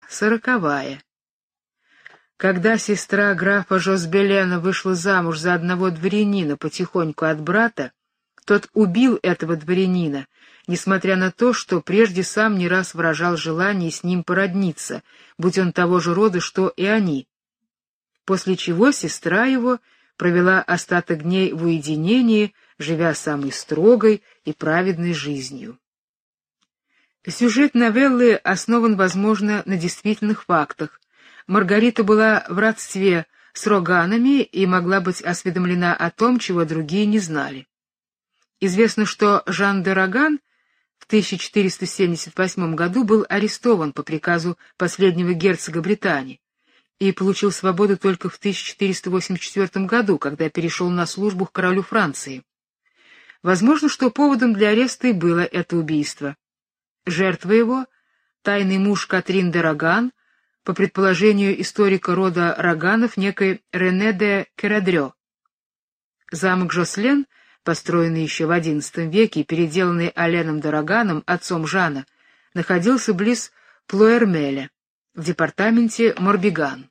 40-я. Когда сестра графа Жозбелена вышла замуж за одного дворянина потихоньку от брата, тот убил этого дворянина, несмотря на то, что прежде сам не раз выражал желание с ним породниться, будь он того же рода, что и они. После чего сестра его провела остаток дней в уединении, живя самой строгой и праведной жизнью. Сюжет новеллы основан, возможно, на действительных фактах. Маргарита была в родстве с Роганами и могла быть осведомлена о том, чего другие не знали. Известно, что Жан де Роган в 1478 году был арестован по приказу последнего герцога Британии и получил свободу только в 1484 году, когда перешел на службу к королю Франции. Возможно, что поводом для ареста и было это убийство. Жертва его, тайный муж Катрин де Роган, по предположению историка рода Роганов, некой Рене де Керадрё. Замок Жослен, построенный еще в XI веке и переделанный Аленом де Роганом, отцом Жана, находился близ Плуэрмеля, в департаменте Морбиган.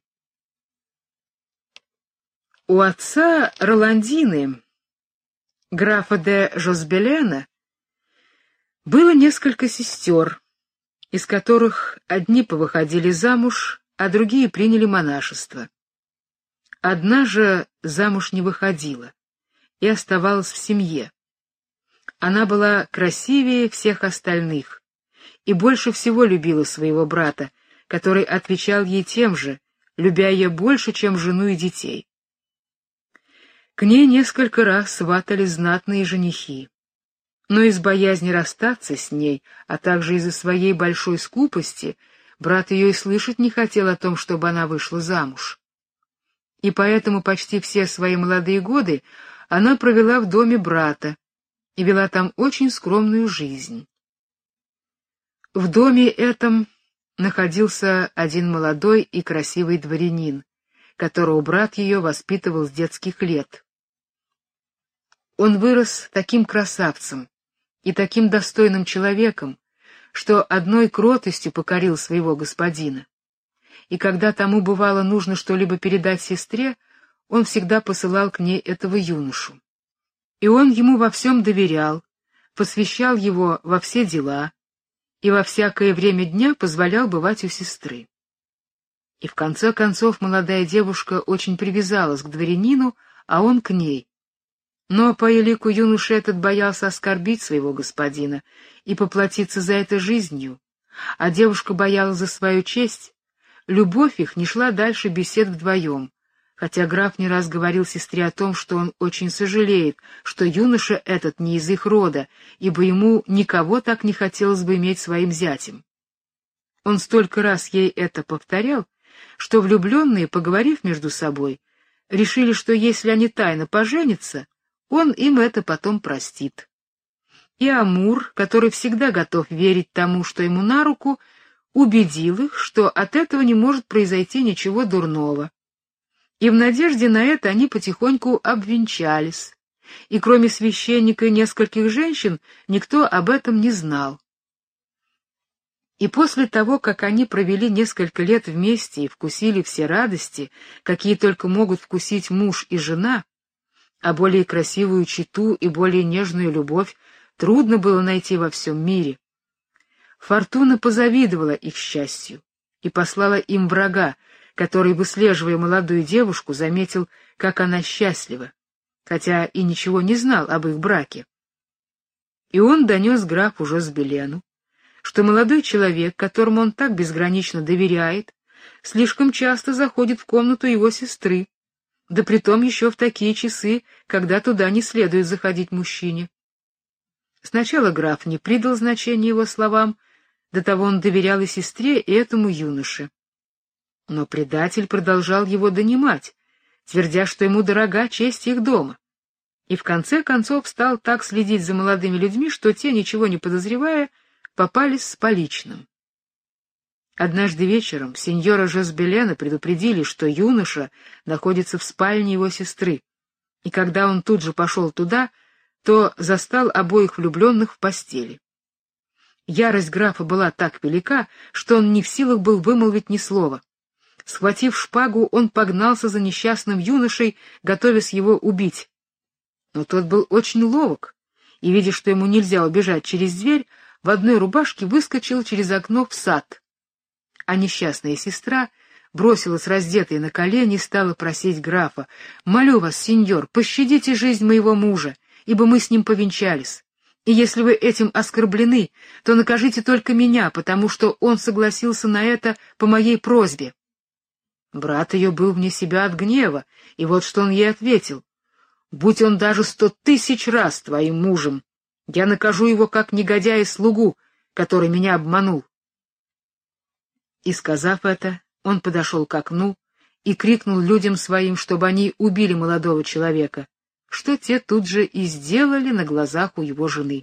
У отца Роландины, графа де Жозбелена, было несколько сестер, из которых одни повыходили замуж, а другие приняли монашество. Одна же замуж не выходила и оставалась в семье. Она была красивее всех остальных и больше всего любила своего брата, который отвечал ей тем же, любя ее больше, чем жену и детей. К ней несколько раз сватали знатные женихи. Но из боязни расстаться с ней, а также из-за своей большой скупости, брат ее и слышать не хотел о том, чтобы она вышла замуж. И поэтому почти все свои молодые годы она провела в доме брата и вела там очень скромную жизнь. В доме этом находился один молодой и красивый дворянин, которого брат ее воспитывал с детских лет. Он вырос таким красавцем и таким достойным человеком, что одной кротостью покорил своего господина. И когда тому бывало нужно что-либо передать сестре, он всегда посылал к ней этого юношу. И он ему во всем доверял, посвящал его во все дела и во всякое время дня позволял бывать у сестры. И в конце концов молодая девушка очень привязалась к дворянину, а он к ней. Но по элику юноша этот боялся оскорбить своего господина и поплатиться за это жизнью, а девушка боялась за свою честь. Любовь их не шла дальше бесед вдвоем, хотя граф не раз говорил сестре о том, что он очень сожалеет, что юноша этот не из их рода, ибо ему никого так не хотелось бы иметь своим зятем. Он столько раз ей это повторял, что влюбленные, поговорив между собой, решили, что если они тайно поженятся, он им это потом простит. И Амур, который всегда готов верить тому, что ему на руку, убедил их, что от этого не может произойти ничего дурного. И в надежде на это они потихоньку обвенчались, и кроме священника и нескольких женщин никто об этом не знал. И после того, как они провели несколько лет вместе и вкусили все радости, какие только могут вкусить муж и жена, а более красивую чету и более нежную любовь трудно было найти во всем мире, Фортуна позавидовала их счастью и послала им врага, который, выслеживая молодую девушку, заметил, как она счастлива, хотя и ничего не знал об их браке. И он донес графу Жозбелену, что молодой человек, которому он так безгранично доверяет, слишком часто заходит в комнату его сестры, да притом еще в такие часы, когда туда не следует заходить мужчине. Сначала граф не придал значения его словам, до того он доверял и сестре, и этому юноше. Но предатель продолжал его донимать, твердя, что ему дорога честь их дома, и в конце концов стал так следить за молодыми людьми, что те, ничего не подозревая, попались с поличным. Однажды вечером сеньора Жозбелена предупредили, что юноша находится в спальне его сестры, и когда он тут же пошел туда, то застал обоих влюбленных в постели. Ярость графа была так велика, что он не в силах был вымолвить ни слова. Схватив шпагу, он погнался за несчастным юношей, готовясь его убить. Но тот был очень ловок, и, видя, что ему нельзя убежать через дверь, в одной рубашке выскочил через окно в сад. А несчастная сестра бросилась раздетой на колени и стала просить графа: «Молю вас, сеньор, пощадите жизнь моего мужа, ибо мы с ним повенчались. И если вы этим оскорблены, то накажите только меня, потому что он согласился на это по моей просьбе». Брат ее был вне себя от гнева, и вот что он ей ответил: «Будь он даже 100 000 раз твоим мужем, я накажу его как негодяя и слугу, который меня обманул». И, сказав это, он подошел к окну и крикнул людям своим, чтобы они убили молодого человека, что те тут же и сделали на глазах у его жены.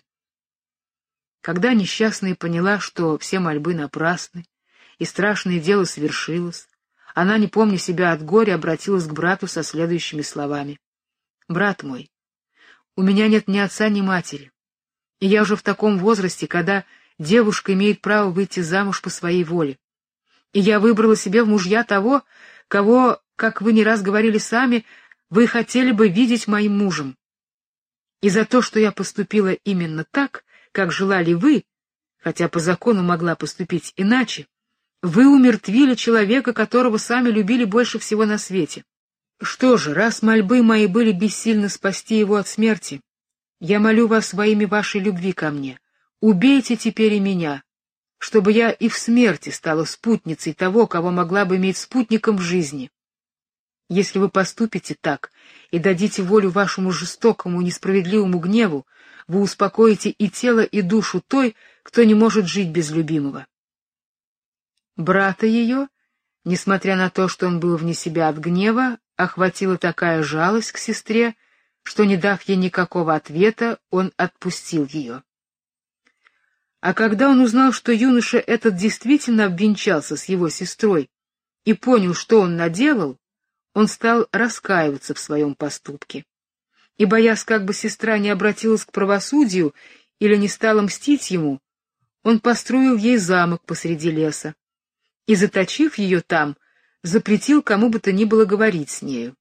Когда несчастная поняла, что все мольбы напрасны, и страшное дело свершилось, она, не помня себя от горя, обратилась к брату со следующими словами: «Брат мой, у меня нет ни отца, ни матери, и я уже в таком возрасте, когда девушка имеет право выйти замуж по своей воле. И я выбрала себе в мужья того, кого, как вы не раз говорили сами, вы хотели бы видеть моим мужем. И за то, что я поступила именно так, как желали вы, хотя по закону могла поступить иначе, вы умертвили человека, которого сами любили больше всего на свете. Что же, раз мольбы мои были бессильны спасти его от смерти, я молю вас во имя вашей любви ко мне, убейте теперь и меня, чтобы я и в смерти стала спутницей того, кого могла бы иметь спутником в жизни. Если вы поступите так и дадите волю вашему жестокому и несправедливому гневу, вы успокоите и тело, и душу той, кто не может жить без любимого». Брата ее, несмотря на то, что он был вне себя от гнева, охватила такая жалость к сестре, что, не дав ей никакого ответа, он отпустил ее. А когда он узнал, что юноша этот действительно обвенчался с его сестрой и понял, что он наделал, он стал раскаиваться в своем поступке. И, боясь, как бы сестра не обратилась к правосудию или не стала мстить ему, он построил ей замок посреди леса и, заточив ее там, запретил кому бы то ни было говорить с нею.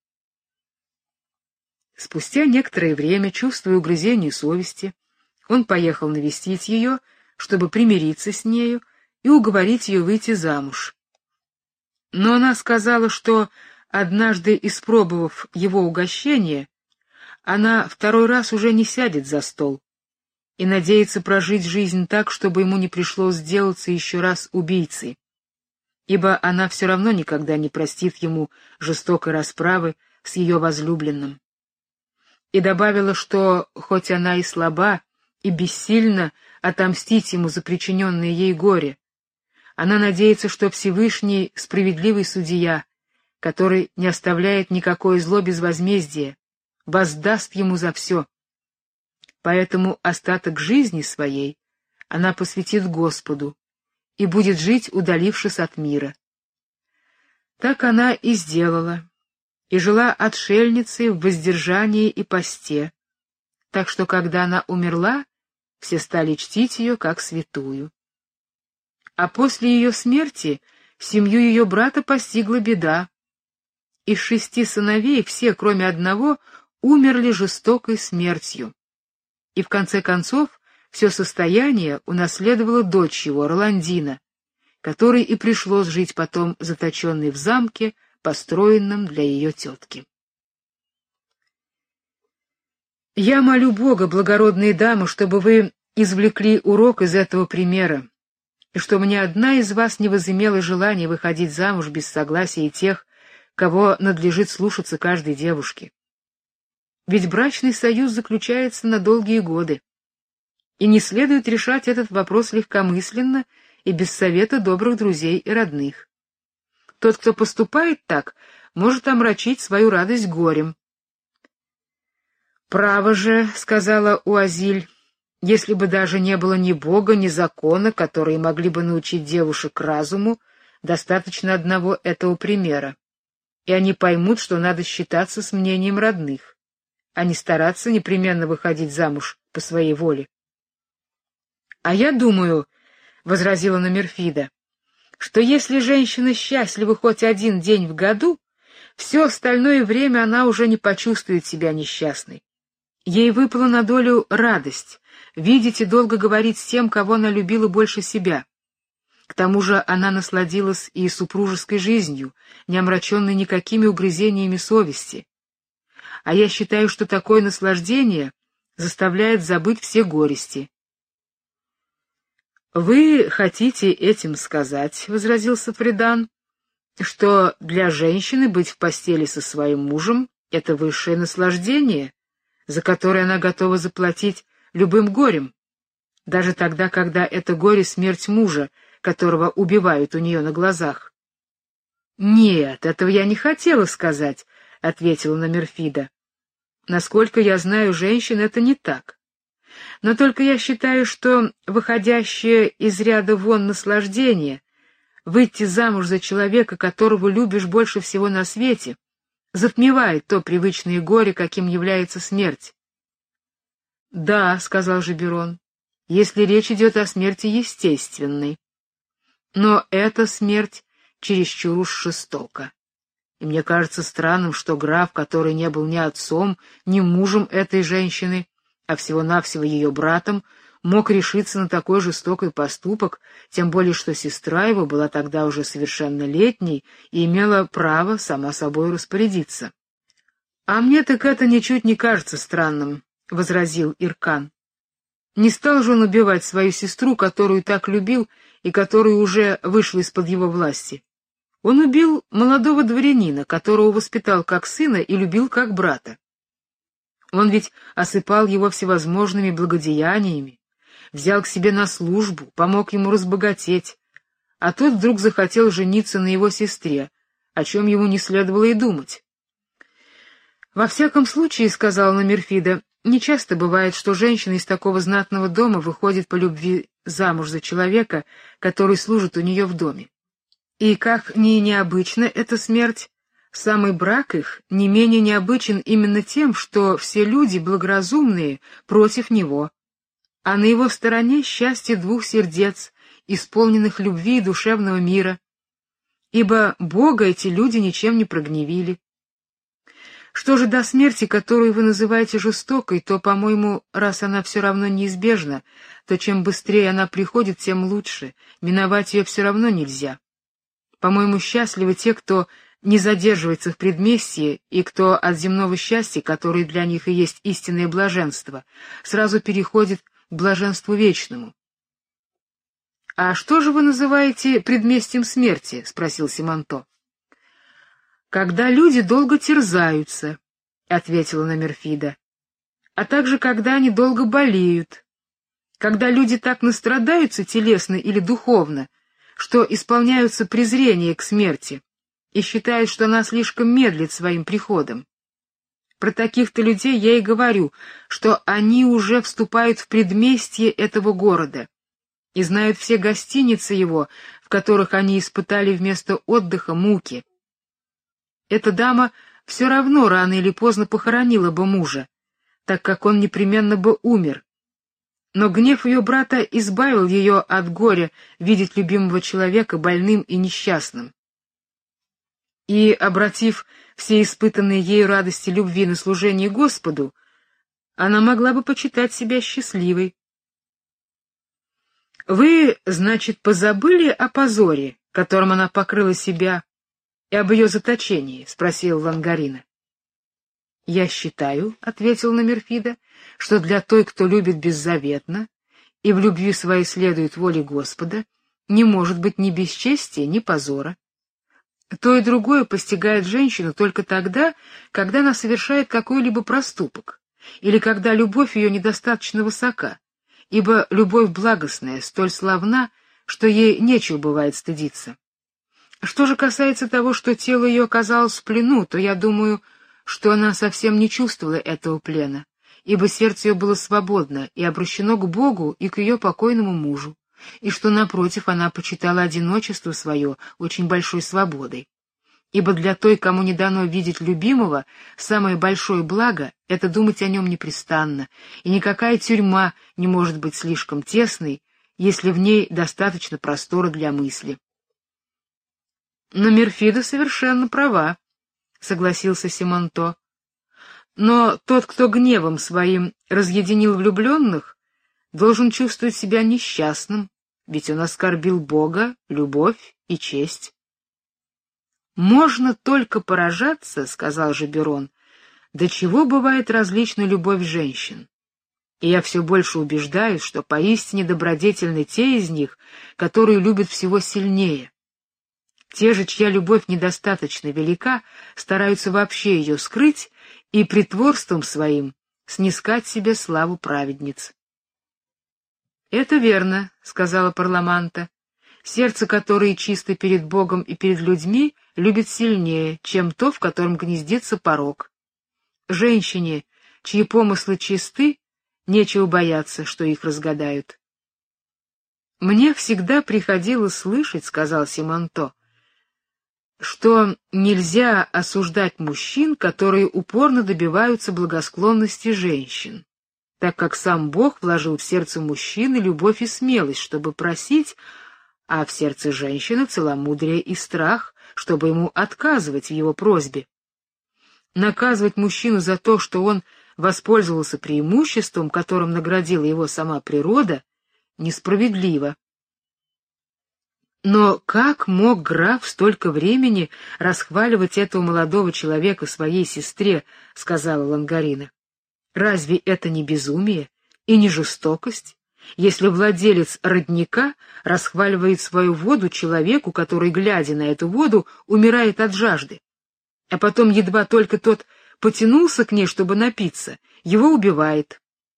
Спустя некоторое время, чувствуя угрызение совести, он поехал навестить ее, чтобы примириться с нею и уговорить ее выйти замуж. Но она сказала, что, однажды испробовав его угощение, она второй раз уже не сядет за стол и надеется прожить жизнь так, чтобы ему не пришлось сделаться еще раз убийцей, ибо она все равно никогда не простит ему жестокой расправы с ее возлюбленным. И добавила, что, хоть она и слаба, и бессильна отомстить ему за причиненное ей горе, она надеется, что Всевышний — справедливый судья, который не оставляет никакое зло без возмездия, воздаст ему за все. Поэтому остаток жизни своей она посвятит Господу и будет жить, удалившись от мира. Так она и сделала, и жила отшельницей в воздержании и посте, так что, когда она умерла, все стали чтить ее как святую. А после ее смерти семью ее брата постигла беда. Из 6 сыновей все, кроме одного, умерли жестокой смертью. И в конце концов все состояние унаследовала дочь его, Роландина, которой и пришлось жить потом заточенной в замке, построенном для ее тетки. Я молю Бога, благородные дамы, чтобы вы извлекли урок из этого примера, и чтобы ни одна из вас не возымела желания выходить замуж без согласия тех, кого надлежит слушаться каждой девушке. Ведь брачный союз заключается на долгие годы, и не следует решать этот вопрос легкомысленно и без совета добрых друзей и родных. Тот, кто поступает так, может омрачить свою радость горем. «Право же, — сказала Уазиль, — если бы даже не было ни Бога, ни закона, которые могли бы научить девушек разуму, достаточно одного этого примера, и они поймут, что надо считаться с мнением родных, а не стараться непременно выходить замуж по своей воле. А я думаю, — возразила Номерфида, — что если женщина счастлива хоть один день в году, все остальное время она уже не почувствует себя несчастной. Ей выпала на долю радость видеть и долго говорить с тем, кого она любила больше себя. К тому же она насладилась и супружеской жизнью, не омраченной никакими угрызениями совести. А я считаю, что такое наслаждение заставляет забыть все горести. «Вы хотите этим сказать, — возразил Сафридан, — что для женщины быть в постели со своим мужем — это высшее наслаждение, за которое она готова заплатить любым горем, даже тогда, когда это горе — смерть мужа, которого убивают у нее на глазах?» «Нет, этого я не хотела сказать», — ответила Номерфида. «Насколько я знаю женщин, это не так. Но только я считаю, что выходящее из ряда вон наслаждение — выйти замуж за человека, которого любишь больше всего на свете, затмевает то привычное горе, каким является смерть». «Да, — сказал Жиберон, — если речь идет о смерти естественной. Но эта смерть чересчур уж жестока. И мне кажется странным, что граф, который не был ни отцом, ни мужем этой женщины, а всего-навсего ее братом, мог решиться на такой жестокий поступок, тем более что сестра его была тогда уже совершеннолетней и имела право сама собой распорядиться. — А мне так это ничуть не кажется странным, — возразил Иркан. Не стал же он убивать свою сестру, которую так любил и которая уже вышла из-под его власти. Он убил молодого дворянина, которого воспитал как сына и любил как брата. Он ведь осыпал его всевозможными благодеяниями, взял к себе на службу, помог ему разбогатеть, а тот вдруг захотел жениться на его сестре, о чем ему не следовало и думать. «Во всяком случае, — сказала Номерфида, — нечасто бывает, что женщина из такого знатного дома выходит по любви замуж за человека, который служит у нее в доме. И как ни необычна эта смерть, самый брак их не менее необычен именно тем, что все люди благоразумные против него, а на его стороне счастье двух сердец, исполненных любви и душевного мира, ибо Бога эти люди ничем не прогневили. Что же до смерти, которую вы называете жестокой, то, по-моему, раз она все равно неизбежна, то чем быстрее она приходит, тем лучше, миновать ее все равно нельзя. По-моему, счастливы те, кто не задерживается в предместье и кто от земного счастья, которое для них и есть истинное блаженство, сразу переходит к блаженству вечному. — А что же вы называете предместьем смерти? — спросил Симонто. — Когда люди долго терзаются, — ответила Номерфида, — а также когда они долго болеют, когда люди так настрадаются телесно или духовно, что исполняются презрения к смерти и считают, что она слишком медлит своим приходом. Про таких-то людей я и говорю, что они уже вступают в предместье этого города и знают все гостиницы его, в которых они испытали вместо отдыха муки. Эта дама все равно рано или поздно похоронила бы мужа, так как он непременно бы умер. Но гнев ее брата избавил ее от горя видеть любимого человека больным и несчастным. И, обратив все испытанные ею радости любви на служение Господу, она могла бы почитать себя счастливой. — Вы, значит, позабыли о позоре, которым она покрыла себя, и об ее заточении? — спросил Лангарина. — Я считаю, — ответил Номерфида, — что для той, кто любит беззаветно и в любви своей следует воле Господа, не может быть ни бесчестия, ни позора. То и другое постигает женщину только тогда, когда она совершает какой-либо проступок, или когда любовь ее недостаточно высока, ибо любовь благостная столь славна, что ей нечего бывает стыдиться. Что же касается того, что тело ее оказалось в плену, то я думаю, что она совсем не чувствовала этого плена, ибо сердце ее было свободно и обращено к Богу и к ее покойному мужу, и что, напротив, она почитала одиночество свое очень большой свободой. Ибо для той, кому не дано видеть любимого, самое большое благо — это думать о нем непрестанно, и никакая тюрьма не может быть слишком тесной, если в ней достаточно простора для мысли. Но Мирфида совершенно права, согласился Симонто. Но тот, кто гневом своим разъединил влюбленных, должен чувствовать себя несчастным, ведь он оскорбил Бога, любовь и честь. «Можно только поражаться, — сказал Жеберон, — до чего бывает различна любовь женщин. И я все больше убеждаюсь, что поистине добродетельны те из них, которые любят всего сильнее. Те же, чья любовь недостаточно велика, стараются вообще ее скрыть и притворством своим снискать себе славу праведниц». «Это верно, — сказала Парламанта. Сердце, которое чисто перед Богом и перед людьми, любит сильнее, чем то, в котором гнездится порок. Женщине, чьи помыслы чисты, нечего бояться, что их разгадают». «Мне всегда приходилось слышать, — сказал Симонто, — что нельзя осуждать мужчин, которые упорно добиваются благосклонности женщин, так как сам Бог вложил в сердце мужчины любовь и смелость, чтобы просить, а в сердце женщины целомудрие и страх, чтобы ему отказывать в его просьбе. Наказывать мужчину за то, что он воспользовался преимуществом, которым наградила его сама природа, несправедливо. Но как мог граф столько времени расхваливать этого молодого человека своей сестре, — сказала Лангарина. Разве это не безумие и не жестокость, если владелец родника расхваливает свою воду человеку, который, глядя на эту воду, умирает от жажды, а потом едва только тот потянулся к ней, чтобы напиться, его убивает?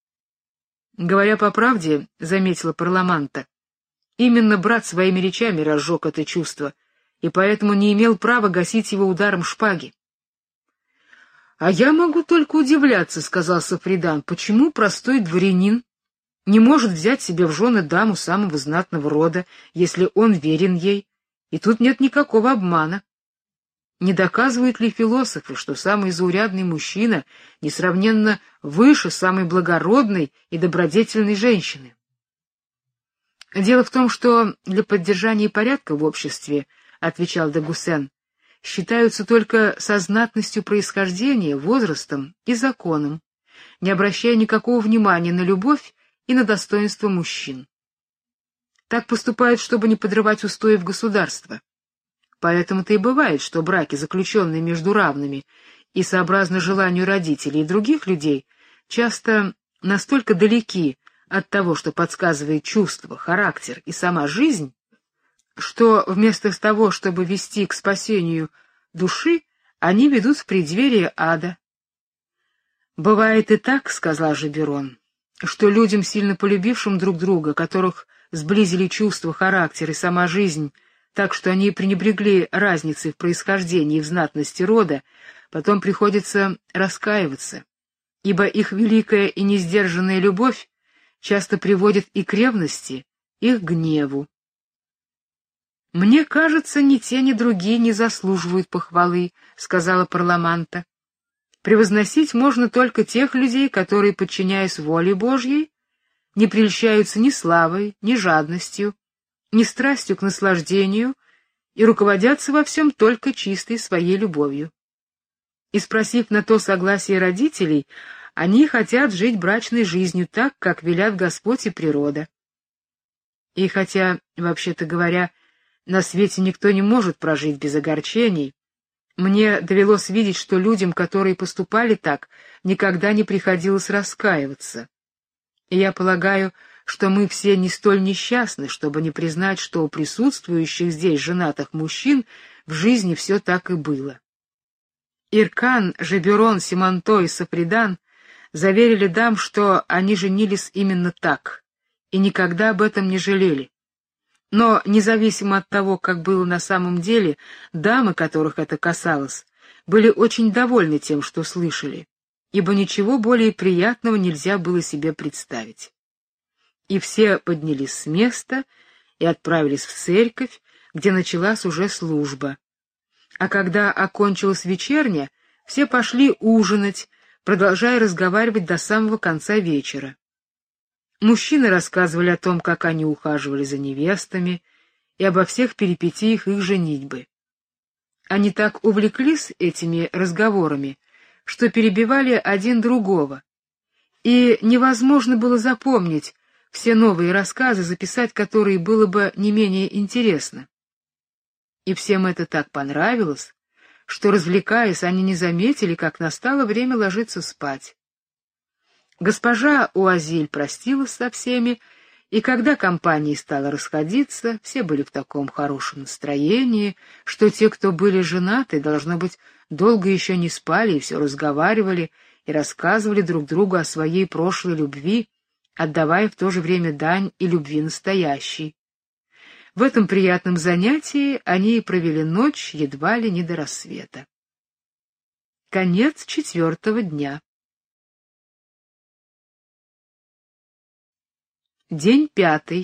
Говоря по правде, — заметила Парламанта, — именно брат своими речами разжег это чувство, и поэтому не имел права гасить его ударом шпаги. — А я могу только удивляться, — сказал Сафридан, — почему простой дворянин не может взять себе в жены даму самого знатного рода, если он верен ей, и тут нет никакого обмана. Не доказывают ли философы, что самый заурядный мужчина несравненно выше самой благородной и добродетельной женщины? Дело в том, что для поддержания порядка в обществе, — отвечал де Гуссен, — считаются только со знатностью происхождения, возрастом и законом, не обращая никакого внимания на любовь и на достоинство мужчин. Так поступают, чтобы не подрывать устоев государства. Поэтому-то и бывает, что браки, заключенные между равными и сообразно желанию родителей и других людей, часто настолько далеки от того, что подсказывает чувство, характер и сама жизнь, что вместо того, чтобы вести к спасению души, они ведут в преддверие ада. «Бывает и так, — сказал Жеберон, — что людям, сильно полюбившим друг друга, которых сблизили чувства, характер и сама жизнь, так что они пренебрегли разницей в происхождении и в знатности рода, потом приходится раскаиваться, ибо их великая и несдержанная любовь часто приводит и к ревности, и к гневу. «Мне кажется, ни те, ни другие не заслуживают похвалы», — сказала Парламанта. «Превозносить можно только тех людей, которые, подчиняясь воле Божьей, не прельщаются ни славой, ни жадностью, ни страстью к наслаждению и руководятся во всем только чистой своей любовью. И спросив на то согласие родителей, они хотят жить брачной жизнью так, как велят Господь и природа. И хотя, вообще-то говоря, на свете никто не может прожить без огорчений, мне довелось видеть, что людям, которые поступали так, никогда не приходилось раскаиваться. И я полагаю, что мы все не столь несчастны, чтобы не признать, что у присутствующих здесь женатых мужчин в жизни все так и было. Иркан, Жеберон, Симонто и Сафридан заверили дам, что они женились именно так, и никогда об этом не жалели. Но, независимо от того, как было на самом деле, дамы, которых это касалось, были очень довольны тем, что слышали, ибо ничего более приятного нельзя было себе представить. И все поднялись с места и отправились в церковь, где началась уже служба. А когда окончилась вечерня, все пошли ужинать, продолжая разговаривать до самого конца вечера. Мужчины рассказывали о том, как они ухаживали за невестами, и обо всех перипетиях их женитьбы. Они так увлеклись этими разговорами, что перебивали один другого, и невозможно было запомнить все новые рассказы, записать которые было бы не менее интересно. И всем это так понравилось, что, развлекаясь, они не заметили, как настало время ложиться спать. Госпожа Уазиль простилась со всеми, и когда компания стала расходиться, все были в таком хорошем настроении, что те, кто были женаты, должно быть, долго еще не спали и все разговаривали и рассказывали друг другу о своей прошлой любви, отдавая в то же время дань и любви настоящей. В этом приятном занятии они и провели ночь едва ли не до рассвета. Конец 4-го дня. День 5.